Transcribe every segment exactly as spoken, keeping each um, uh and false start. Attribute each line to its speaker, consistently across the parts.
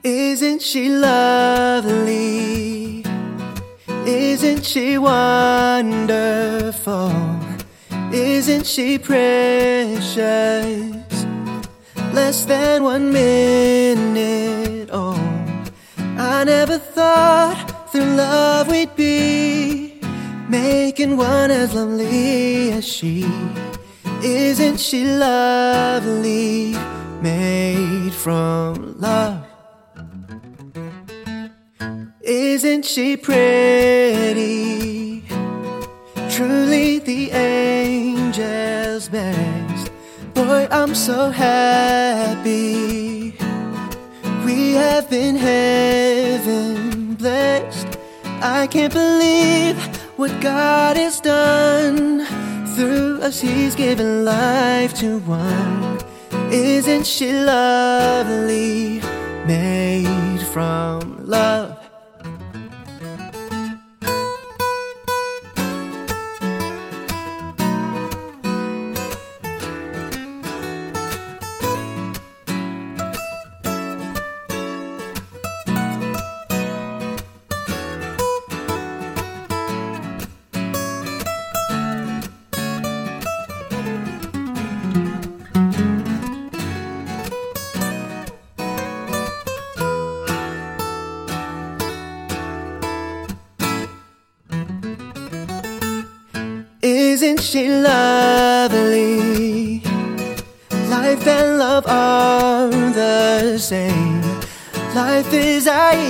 Speaker 1: Isn't she lovely? Isn't she wonderful? Isn't she precious? Less than one minute, oh, I never thought through love we'd be making one as lovely as she. Isn't she lovely? Made from love. Isn't she pretty? Truly the angel's best. Boy, I'm so happy. We have been heaven blessed. I can't believe what God has done. Through us He's given life to one. Isn't she lovely? Made from love. Isn't she lovely? Life and love are the same. Life is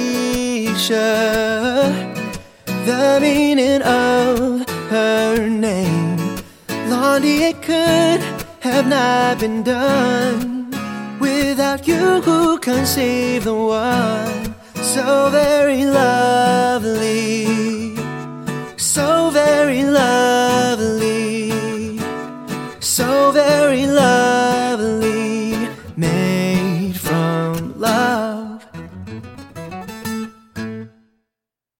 Speaker 1: Aisha, the meaning of her name. Blondie, it could have not been done without you who conceived the one. So very lovely, so very lovely.